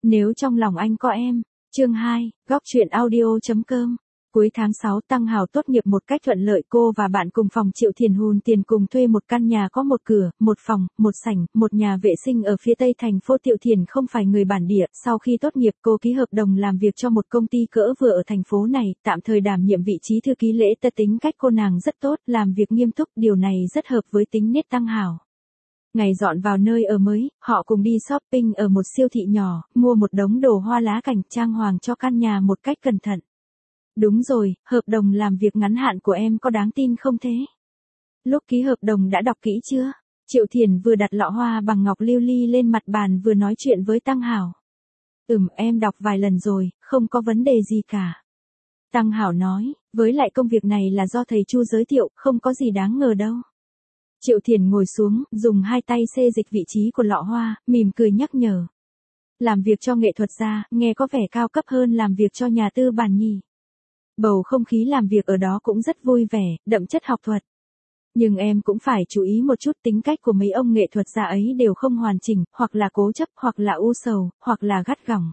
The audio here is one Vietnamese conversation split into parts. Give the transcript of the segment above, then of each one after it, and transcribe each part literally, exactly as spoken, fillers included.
Nếu trong lòng anh có em. Chương hai, góc truyện audio chấm com. Cuối tháng sáu, Tăng Hảo tốt nghiệp một cách thuận lợi. Cô và bạn cùng phòng Triệu Thiền hùn tiền cùng thuê một căn nhà có một cửa, một phòng, một sảnh, một nhà vệ sinh ở phía tây thành phố. Triệu Thiền không phải người bản địa, sau khi tốt nghiệp cô ký hợp đồng làm việc cho một công ty cỡ vừa ở thành phố này, tạm thời đảm nhiệm vị trí thư ký lễ tân. Tính cách cô nàng rất tốt, làm việc nghiêm túc, điều này rất hợp với tính nết Tăng Hảo. Ngày dọn vào nơi ở mới, họ cùng đi shopping ở một siêu thị nhỏ, mua một đống đồ hoa lá cảnh trang hoàng cho căn nhà một cách cẩn thận. Đúng rồi, hợp đồng làm việc ngắn hạn của em có đáng tin không thế? Lúc ký hợp đồng đã đọc kỹ chưa? Triệu Thiền vừa đặt lọ hoa bằng ngọc lưu ly lên mặt bàn vừa nói chuyện với Tăng Hảo. Ừm, em đọc vài lần rồi, không có vấn đề gì cả. Tăng Hảo nói, với lại công việc này là do thầy Chu giới thiệu, không có gì đáng ngờ đâu. Triệu Thiền ngồi xuống, dùng hai tay xê dịch vị trí của lọ hoa, mỉm cười nhắc nhở. Làm việc cho nghệ thuật gia, nghe có vẻ cao cấp hơn làm việc cho nhà tư bản nhỉ. Bầu không khí làm việc ở đó cũng rất vui vẻ, đậm chất học thuật. Nhưng em cũng phải chú ý một chút, tính cách của mấy ông nghệ thuật gia ấy đều không hoàn chỉnh, hoặc là cố chấp, hoặc là u sầu, hoặc là gắt gỏng.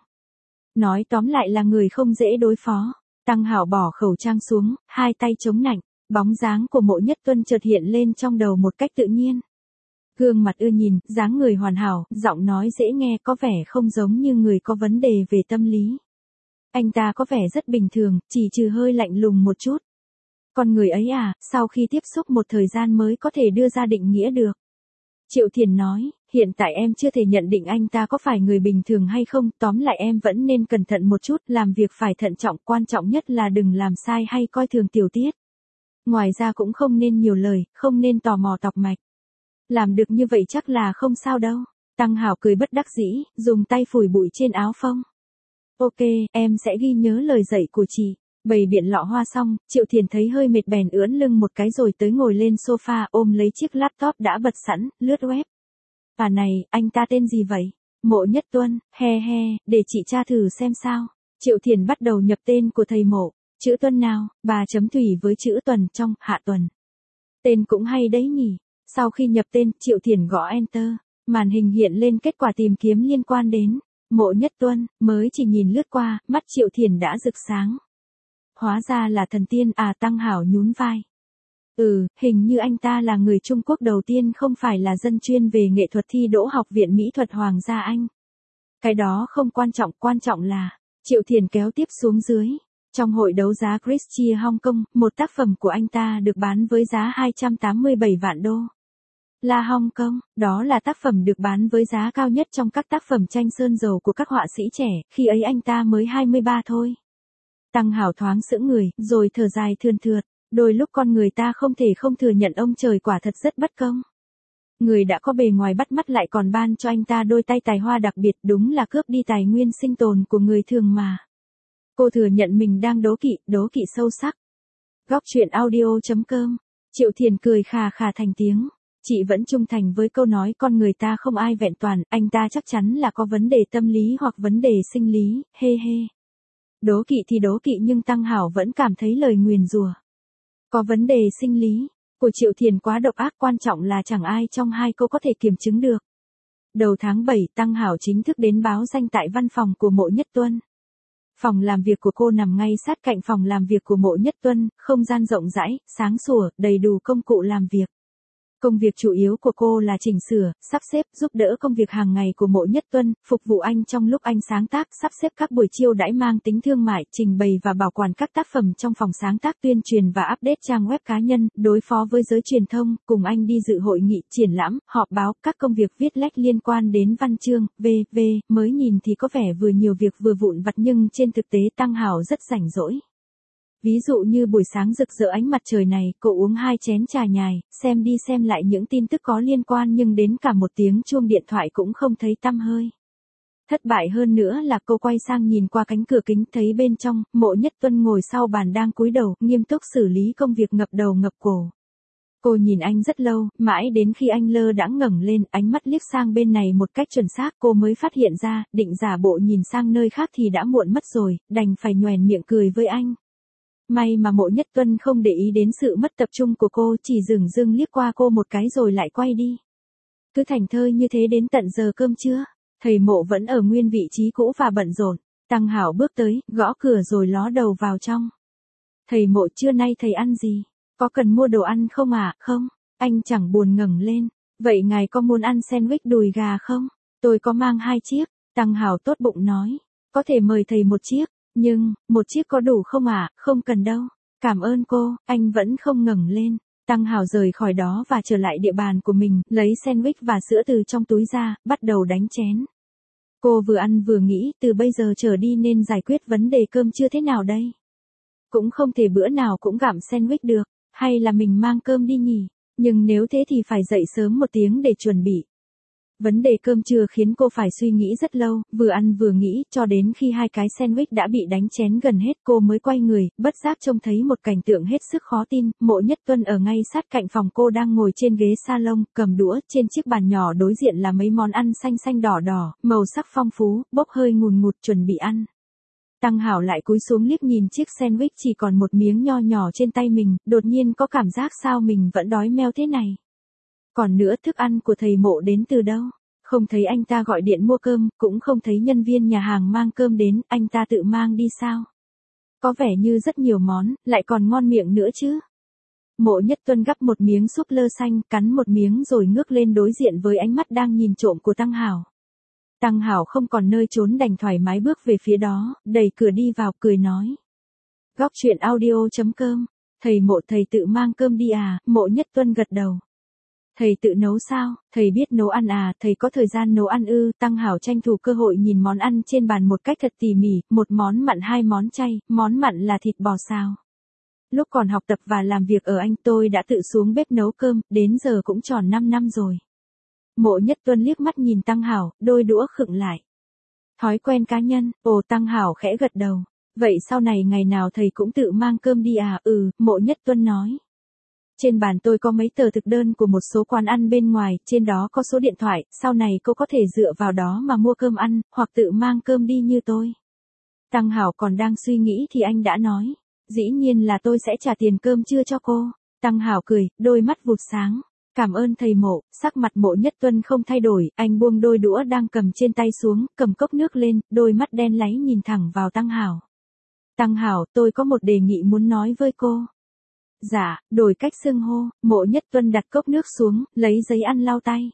Nói tóm lại là người không dễ đối phó. Tăng Hảo bỏ khẩu trang xuống, hai tay chống nạnh. Bóng dáng của Mộ Nhất Tuân chợt hiện lên trong đầu một cách tự nhiên. Gương mặt ưa nhìn, dáng người hoàn hảo, giọng nói dễ nghe, có vẻ không giống như người có vấn đề về tâm lý. Anh ta có vẻ rất bình thường, chỉ trừ hơi lạnh lùng một chút. Con người ấy à, sau khi tiếp xúc một thời gian mới có thể đưa ra định nghĩa được. Triệu Thiền nói, hiện tại em chưa thể nhận định anh ta có phải người bình thường hay không, tóm lại em vẫn nên cẩn thận một chút, làm việc phải thận trọng, quan trọng nhất là đừng làm sai hay coi thường tiểu tiết. Ngoài ra cũng không nên nhiều lời, không nên tò mò tọc mạch. Làm được như vậy chắc là không sao đâu. Tăng Hảo cười bất đắc dĩ, dùng tay phủi bụi trên áo phông. Ok, em sẽ ghi nhớ lời dạy của chị. Bày biện lọ hoa xong, Triệu Thiền thấy hơi mệt bèn ưỡn lưng một cái rồi tới ngồi lên sofa ôm lấy chiếc laptop đã bật sẵn, lướt web. À này, anh ta tên gì vậy? Mộ Nhất Tuân, he he, để chị tra thử xem sao. Triệu Thiền bắt đầu nhập tên của thầy Mộ. Chữ Tuân nào, bà chấm thủy với chữ Tuần trong, hạ tuần. Tên cũng hay đấy nhỉ. Sau khi nhập tên, Triệu Thiền gõ Enter. Màn hình hiện lên kết quả tìm kiếm liên quan đến Mộ Nhất Tuân, mới chỉ nhìn lướt qua, mắt Triệu Thiền đã rực sáng. Hóa ra là thần tiên à. Tăng Hảo nhún vai. Ừ, hình như anh ta là người Trung Quốc đầu tiên không phải là dân chuyên về nghệ thuật thi đỗ Học viện Mỹ thuật Hoàng gia Anh. Cái đó không quan trọng, quan trọng là, Triệu Thiền kéo tiếp xuống dưới. Trong hội đấu giá Christie Hong Kong, một tác phẩm của anh ta được bán với giá hai trăm tám mươi bảy vạn đô la Hong Kong, đó là tác phẩm được bán với giá cao nhất trong các tác phẩm tranh sơn dầu của các họa sĩ trẻ, khi ấy anh ta mới hai mươi ba thôi. Tăng Hảo thoáng sững người, rồi thở dài thườn thượt, đôi lúc con người ta không thể không thừa nhận ông trời quả thật rất bất công. Người đã có bề ngoài bắt mắt lại còn ban cho anh ta đôi tay tài hoa đặc biệt, đúng là cướp đi tài nguyên sinh tồn của người thường mà. Cô thừa nhận mình đang đố kỵ, đố kỵ sâu sắc. Góc truyện audio chấm com. Triệu Thiền cười khà khà thành tiếng. Chị vẫn trung thành với câu nói con người ta không ai vẹn toàn, anh ta chắc chắn là có vấn đề tâm lý hoặc vấn đề sinh lý, hê hê. Đố kỵ thì đố kỵ nhưng Tăng Hảo vẫn cảm thấy lời nguyền rủa. Có vấn đề sinh lý, của Triệu Thiền quá độc ác, quan trọng là chẳng ai trong hai cô có thể kiểm chứng được. Đầu tháng bảy, Tăng Hảo chính thức đến báo danh tại văn phòng của Mộ Nhất Tuân. Phòng làm việc của cô nằm ngay sát cạnh phòng làm việc của Mộ Nhất Tuân, không gian rộng rãi, sáng sủa, đầy đủ công cụ làm việc. Công việc chủ yếu của cô là chỉnh sửa, sắp xếp, giúp đỡ công việc hàng ngày của Mộ Nhất Tuân, phục vụ anh trong lúc anh sáng tác, sắp xếp các buổi chiêu đãi mang tính thương mại, trình bày và bảo quản các tác phẩm trong phòng sáng tác, tuyên truyền và update trang web cá nhân, đối phó với giới truyền thông, cùng anh đi dự hội nghị, triển lãm, họp báo, các công việc viết lách liên quan đến văn chương, vân vân. Mới nhìn thì có vẻ vừa nhiều việc vừa vụn vặt nhưng trên thực tế Tăng Hảo rất rảnh rỗi. Ví dụ như buổi sáng rực rỡ ánh mặt trời này, cô uống hai chén trà nhài, xem đi xem lại những tin tức có liên quan nhưng đến cả một tiếng chuông điện thoại cũng không thấy tăm hơi. Thất bại hơn nữa là cô quay sang nhìn qua cánh cửa kính thấy bên trong, Mộ Nhất Tuân ngồi sau bàn đang cúi đầu, nghiêm túc xử lý công việc ngập đầu ngập cổ. Cô nhìn anh rất lâu, mãi đến khi anh lơ đãng ngẩng lên, ánh mắt liếc sang bên này một cách chuẩn xác, cô mới phát hiện ra, định giả bộ nhìn sang nơi khác thì đã muộn mất rồi, đành phải nhoẻn miệng cười với anh. May mà Mộ Nhất Tuân không để ý đến sự mất tập trung của cô, chỉ dửng dưng liếc qua cô một cái rồi lại quay đi. Cứ thảnh thơi như thế đến tận giờ cơm trưa. Thầy Mộ vẫn ở nguyên vị trí cũ và bận rộn. Tăng Hảo bước tới, gõ cửa rồi ló đầu vào trong. Thầy Mộ, trưa nay thầy ăn gì? Có cần mua đồ ăn không ạ? À? Không. Anh chẳng buồn ngẩng lên. Vậy ngài có muốn ăn sandwich đùi gà không? Tôi có mang hai chiếc. Tăng Hảo tốt bụng nói. Có thể mời thầy một chiếc. Nhưng, một chiếc có đủ không ạ? À? Không cần đâu. Cảm ơn cô. Anh vẫn không ngẩng lên. Tăng Hảo rời khỏi đó và trở lại địa bàn của mình, lấy sandwich và sữa từ trong túi ra, bắt đầu đánh chén. Cô vừa ăn vừa nghĩ, từ bây giờ trở đi nên giải quyết vấn đề cơm trưa thế nào đây? Cũng không thể bữa nào cũng gặm sandwich được, hay là mình mang cơm đi nhỉ? Nhưng nếu thế thì phải dậy sớm một tiếng để chuẩn bị. Vấn đề cơm trưa khiến cô phải suy nghĩ rất lâu, vừa ăn vừa nghĩ, cho đến khi hai cái sandwich đã bị đánh chén gần hết cô mới quay người, bất giác trông thấy một cảnh tượng hết sức khó tin, Mộ Nhất Tuân ở ngay sát cạnh phòng cô đang ngồi trên ghế salon, cầm đũa, trên chiếc bàn nhỏ đối diện là mấy món ăn xanh xanh đỏ đỏ, màu sắc phong phú, bốc hơi ngùn ngụt chuẩn bị ăn. Tăng Hảo lại cúi xuống liếc nhìn chiếc sandwich chỉ còn một miếng nho nhỏ trên tay mình, đột nhiên có cảm giác sao mình vẫn đói meo thế này. Còn nữa, thức ăn của thầy Mộ đến từ đâu? Không thấy anh ta gọi điện mua cơm, cũng không thấy nhân viên nhà hàng mang cơm đến, anh ta tự mang đi sao? Có vẻ như rất nhiều món, lại còn ngon miệng nữa chứ. Mộ Nhất Tuân gắp một miếng súp lơ xanh, cắn một miếng rồi ngước lên đối diện với ánh mắt đang nhìn trộm của Tăng Hảo. Tăng Hảo không còn nơi trốn đành thoải mái bước về phía đó, đẩy cửa đi vào, cười nói. Góc truyện audio chấm com. Thầy Mộ, thầy tự mang cơm đi à? Mộ Nhất Tuân gật đầu. Thầy tự nấu sao? Thầy biết nấu ăn à? Thầy có thời gian nấu ăn ư? Tăng Hảo tranh thủ cơ hội nhìn món ăn trên bàn một cách thật tỉ mỉ, một món mặn hai món chay, món mặn là thịt bò xào. Lúc còn học tập và làm việc ở Anh tôi đã tự xuống bếp nấu cơm, đến giờ cũng tròn năm năm rồi. Mộ Nhất Tuân liếc mắt nhìn Tăng Hảo, đôi đũa khựng lại. Thói quen cá nhân, ồ. Tăng Hảo khẽ gật đầu. Vậy sau này ngày nào thầy cũng tự mang cơm đi à? Ừ, Mộ Nhất Tuân nói. Trên bàn tôi có mấy tờ thực đơn của một số quán ăn bên ngoài, trên đó có số điện thoại, sau này cô có thể dựa vào đó mà mua cơm ăn, hoặc tự mang cơm đi như tôi. Tăng Hảo còn đang suy nghĩ thì anh đã nói. Dĩ nhiên là tôi sẽ trả tiền cơm trưa cho cô. Tăng Hảo cười, đôi mắt vụt sáng. Cảm ơn thầy Mộ. Sắc mặt Mộ Nhất Tuân không thay đổi, anh buông đôi đũa đang cầm trên tay xuống, cầm cốc nước lên, đôi mắt đen láy nhìn thẳng vào Tăng Hảo. Tăng Hảo, tôi có một đề nghị muốn nói với cô. Dạ, đổi cách xưng hô. Mộ Nhất Tuân đặt cốc nước xuống, lấy giấy ăn lau tay.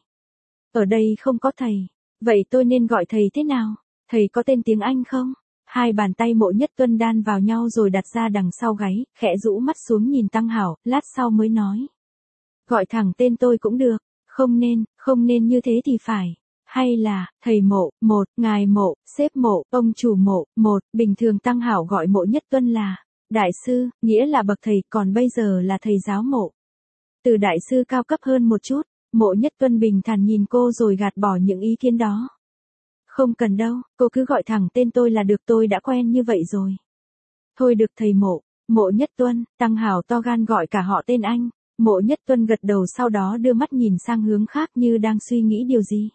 Ở đây không có thầy. Vậy tôi nên gọi thầy thế nào? Thầy có tên tiếng Anh không? Hai bàn tay Mộ Nhất Tuân đan vào nhau rồi đặt ra đằng sau gáy, khẽ rũ mắt xuống nhìn Tăng Hảo, lát sau mới nói. Gọi thẳng tên tôi cũng được. Không nên, không nên như thế thì phải. Hay là, thầy Mộ, một, ngài Mộ, sếp Mộ, ông chủ Mộ, một, bình thường Tăng Hảo gọi Mộ Nhất Tuân là đại sư, nghĩa là bậc thầy, còn bây giờ là thầy giáo Mộ. Từ đại sư cao cấp hơn một chút. Mộ Nhất Tuân bình thản nhìn cô rồi gạt bỏ những ý kiến đó. Không cần đâu, cô cứ gọi thẳng tên tôi là được, tôi đã quen như vậy rồi. Thôi được thầy Mộ. Mộ Nhất Tuân. Tăng Hảo to gan gọi cả họ tên anh. Mộ Nhất Tuân gật đầu, sau đó đưa mắt nhìn sang hướng khác như đang suy nghĩ điều gì.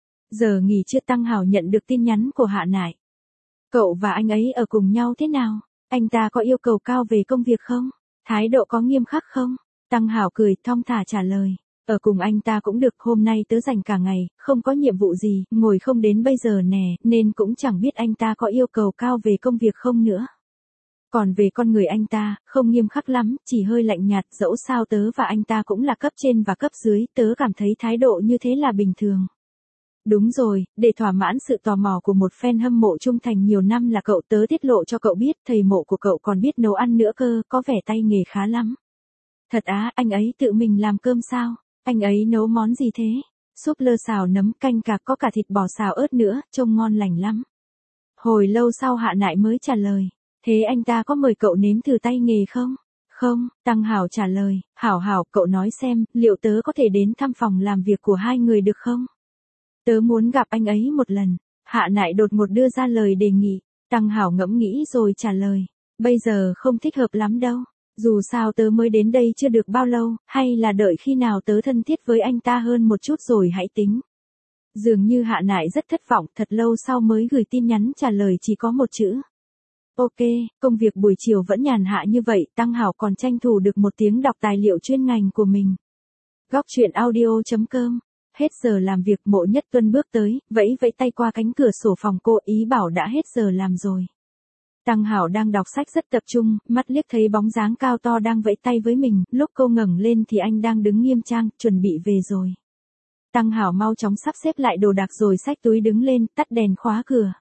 Giờ nghỉ trưa Tăng Hảo nhận được tin nhắn của Hạ Nại. Cậu và anh ấy ở cùng nhau thế nào? Anh ta có yêu cầu cao về công việc không? Thái độ có nghiêm khắc không? Tăng Hảo cười thong thả trả lời. Ở cùng anh ta cũng được, hôm nay tớ rảnh cả ngày, không có nhiệm vụ gì, ngồi không đến bây giờ nè, nên cũng chẳng biết anh ta có yêu cầu cao về công việc không nữa. Còn về con người anh ta, không nghiêm khắc lắm, chỉ hơi lạnh nhạt, dẫu sao tớ và anh ta cũng là cấp trên và cấp dưới, tớ cảm thấy thái độ như thế là bình thường. Đúng rồi, để thỏa mãn sự tò mò của một fan hâm mộ trung thành nhiều năm là cậu, tớ tiết lộ cho cậu biết, thầy Mộ của cậu còn biết nấu ăn nữa cơ, có vẻ tay nghề khá lắm. Thật á? Anh ấy tự mình làm cơm sao? Anh ấy nấu món gì thế? Súp lơ xào nấm canh cà, có cả thịt bò xào ớt nữa, trông ngon lành lắm. Hồi lâu sau Hạ Nại mới trả lời. Thế anh ta có mời cậu nếm thử tay nghề không? Không. Tăng Hảo trả lời. Hảo Hảo, cậu nói xem, liệu tớ có thể đến thăm phòng làm việc của hai người được không? Tớ muốn gặp anh ấy một lần. Hạ Nại đột ngột đưa ra lời đề nghị. Tăng Hảo ngẫm nghĩ rồi trả lời. Bây giờ không thích hợp lắm đâu. Dù sao tớ mới đến đây chưa được bao lâu, hay là đợi khi nào tớ thân thiết với anh ta hơn một chút rồi hãy tính. Dường như Hạ Nại rất thất vọng, thật lâu sau mới gửi tin nhắn trả lời chỉ có một chữ. Ok, công việc buổi chiều vẫn nhàn hạ như vậy, Tăng Hảo còn tranh thủ được một tiếng đọc tài liệu chuyên ngành của mình. Góc truyện audio chấm com Hết giờ làm việc, Mộ Nhất Tuân bước tới, vẫy vẫy tay qua cánh cửa sổ phòng cô, ý bảo đã hết giờ làm rồi. Tăng Hảo đang đọc sách rất tập trung, mắt liếc thấy bóng dáng cao to đang vẫy tay với mình, lúc cô ngẩng lên thì anh đang đứng nghiêm trang, chuẩn bị về rồi. Tăng Hảo mau chóng sắp xếp lại đồ đạc rồi xách túi đứng lên, tắt đèn khóa cửa.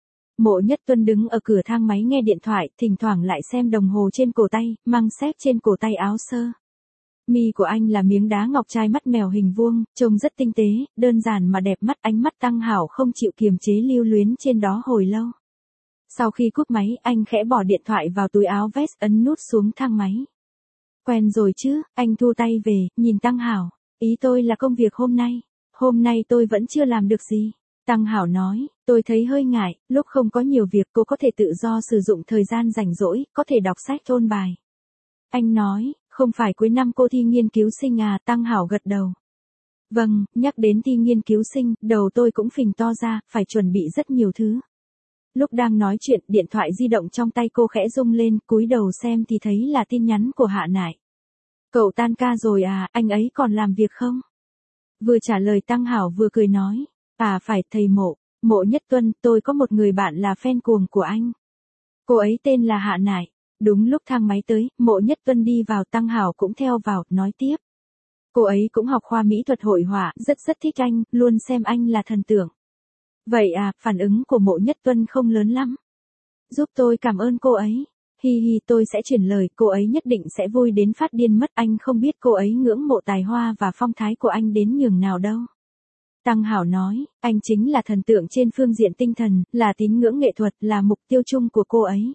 Mộ Nhất Tuân đứng ở cửa thang máy nghe điện thoại, thỉnh thoảng lại xem đồng hồ trên cổ tay, mang xếp trên cổ tay áo sơ. Mi của anh là miếng đá ngọc trai mắt mèo hình vuông, trông rất tinh tế, đơn giản mà đẹp mắt. Ánh mắt Tăng Hảo không chịu kiềm chế lưu luyến trên đó hồi lâu. Sau khi cúp máy, anh khẽ bỏ điện thoại vào túi áo vest, ấn nút xuống thang máy. Quen rồi chứ, anh thu tay về, nhìn Tăng Hảo. Ý tôi là công việc hôm nay. Hôm nay tôi vẫn chưa làm được gì. Tăng Hảo nói, tôi thấy hơi ngại, lúc không có nhiều việc cô có thể tự do sử dụng thời gian rảnh rỗi, có thể đọc sách ôn bài. Anh nói, không phải cuối năm cô thi nghiên cứu sinh à? Tăng Hảo gật đầu. Vâng, nhắc đến thi nghiên cứu sinh, đầu tôi cũng phình to ra, phải chuẩn bị rất nhiều thứ. Lúc đang nói chuyện, điện thoại di động trong tay cô khẽ rung lên, cúi đầu xem thì thấy là tin nhắn của Hạ Nải. Cậu tan ca rồi à, anh ấy còn làm việc không? Vừa trả lời Tăng Hảo vừa cười nói, à phải, thầy Mộ, Mộ Nhất Tuân, tôi có một người bạn là fan cuồng của anh. Cô ấy tên là Hạ Nải. Đúng lúc thang máy tới, Mộ Nhất Tuân đi vào, Tăng Hảo cũng theo vào, nói tiếp. Cô ấy cũng học khoa mỹ thuật hội họa, rất rất thích anh, luôn xem anh là thần tượng. Vậy à, phản ứng của Mộ Nhất Tuân không lớn lắm. Giúp tôi cảm ơn cô ấy. Hi hi, tôi sẽ chuyển lời, cô ấy nhất định sẽ vui đến phát điên mất. Anh không biết cô ấy ngưỡng mộ tài hoa và phong thái của anh đến nhường nào đâu. Tăng Hảo nói, anh chính là thần tượng trên phương diện tinh thần, là tín ngưỡng nghệ thuật, là mục tiêu chung của cô ấy.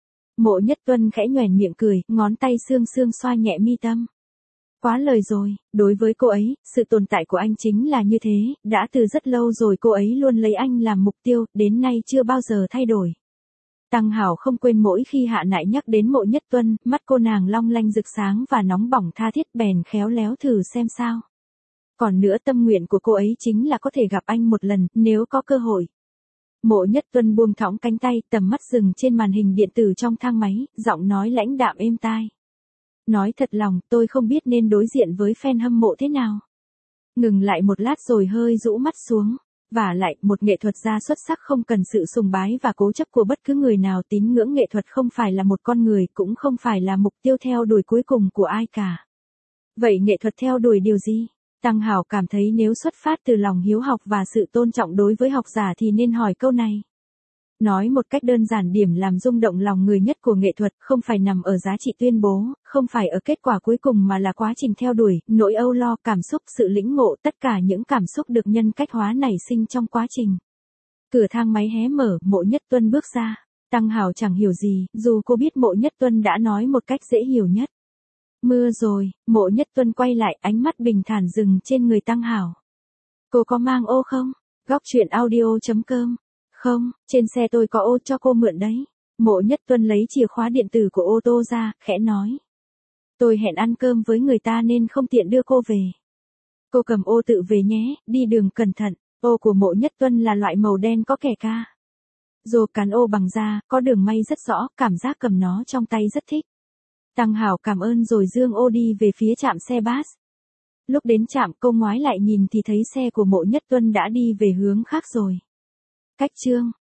Mộ Nhất Tuân khẽ nhoẻn miệng cười, ngón tay sương sương xoa nhẹ mi tâm. Quá lời rồi, đối với cô ấy, sự tồn tại của anh chính là như thế, đã từ rất lâu rồi cô ấy luôn lấy anh làm mục tiêu, đến nay chưa bao giờ thay đổi. Tăng Hảo không quên mỗi khi Hạ Nại nhắc đến Mộ Nhất Tuân, mắt cô nàng long lanh rực sáng và nóng bỏng tha thiết, bèn khéo léo thử xem sao. Còn nữa, tâm nguyện của cô ấy chính là có thể gặp anh một lần, nếu có cơ hội. Mộ Nhất Tuân buông thõng cánh tay, tầm mắt dừng trên màn hình điện tử trong thang máy, giọng nói lãnh đạm êm tai. Nói thật lòng, tôi không biết nên đối diện với fan hâm mộ thế nào. Ngừng lại một lát rồi hơi rũ mắt xuống. Vả lại, một nghệ thuật gia xuất sắc không cần sự sùng bái và cố chấp của bất cứ người nào. Tín ngưỡng nghệ thuật không phải là một con người, cũng không phải là mục tiêu theo đuổi cuối cùng của ai cả. Vậy nghệ thuật theo đuổi điều gì? Tăng Hảo cảm thấy nếu xuất phát từ lòng hiếu học và sự tôn trọng đối với học giả thì nên hỏi câu này. Nói một cách đơn giản, điểm làm rung động lòng người nhất của nghệ thuật không phải nằm ở giá trị tuyên bố, không phải ở kết quả cuối cùng mà là quá trình theo đuổi, nỗi âu lo, cảm xúc, sự lĩnh ngộ, tất cả những cảm xúc được nhân cách hóa nảy sinh trong quá trình. Cửa thang máy hé mở, Mộ Nhất Tuân bước ra. Tăng Hảo chẳng hiểu gì, dù cô biết Mộ Nhất Tuân đã nói một cách dễ hiểu nhất. Mưa rồi, Mộ Nhất Tuân quay lại, ánh mắt bình thản dừng trên người Tăng Hảo. Cô có mang ô không? Góc truyện audio chấm com. Không, trên xe tôi có ô, cho cô mượn đấy. Mộ Nhất Tuân lấy chìa khóa điện tử của ô tô ra, khẽ nói. Tôi hẹn ăn cơm với người ta nên không tiện đưa cô về. Cô cầm ô tự về nhé, đi đường cẩn thận. Ô của Mộ Nhất Tuân là loại màu đen có kẻ ca. Rô cán ô bằng da, có đường may rất rõ, cảm giác cầm nó trong tay rất thích. Tăng Hảo cảm ơn rồi dương ô đi về phía trạm xe bus. Lúc đến trạm, cô ngoái lại nhìn thì thấy xe của Mộ Nhất Tuân đã đi về hướng khác rồi. Cách chương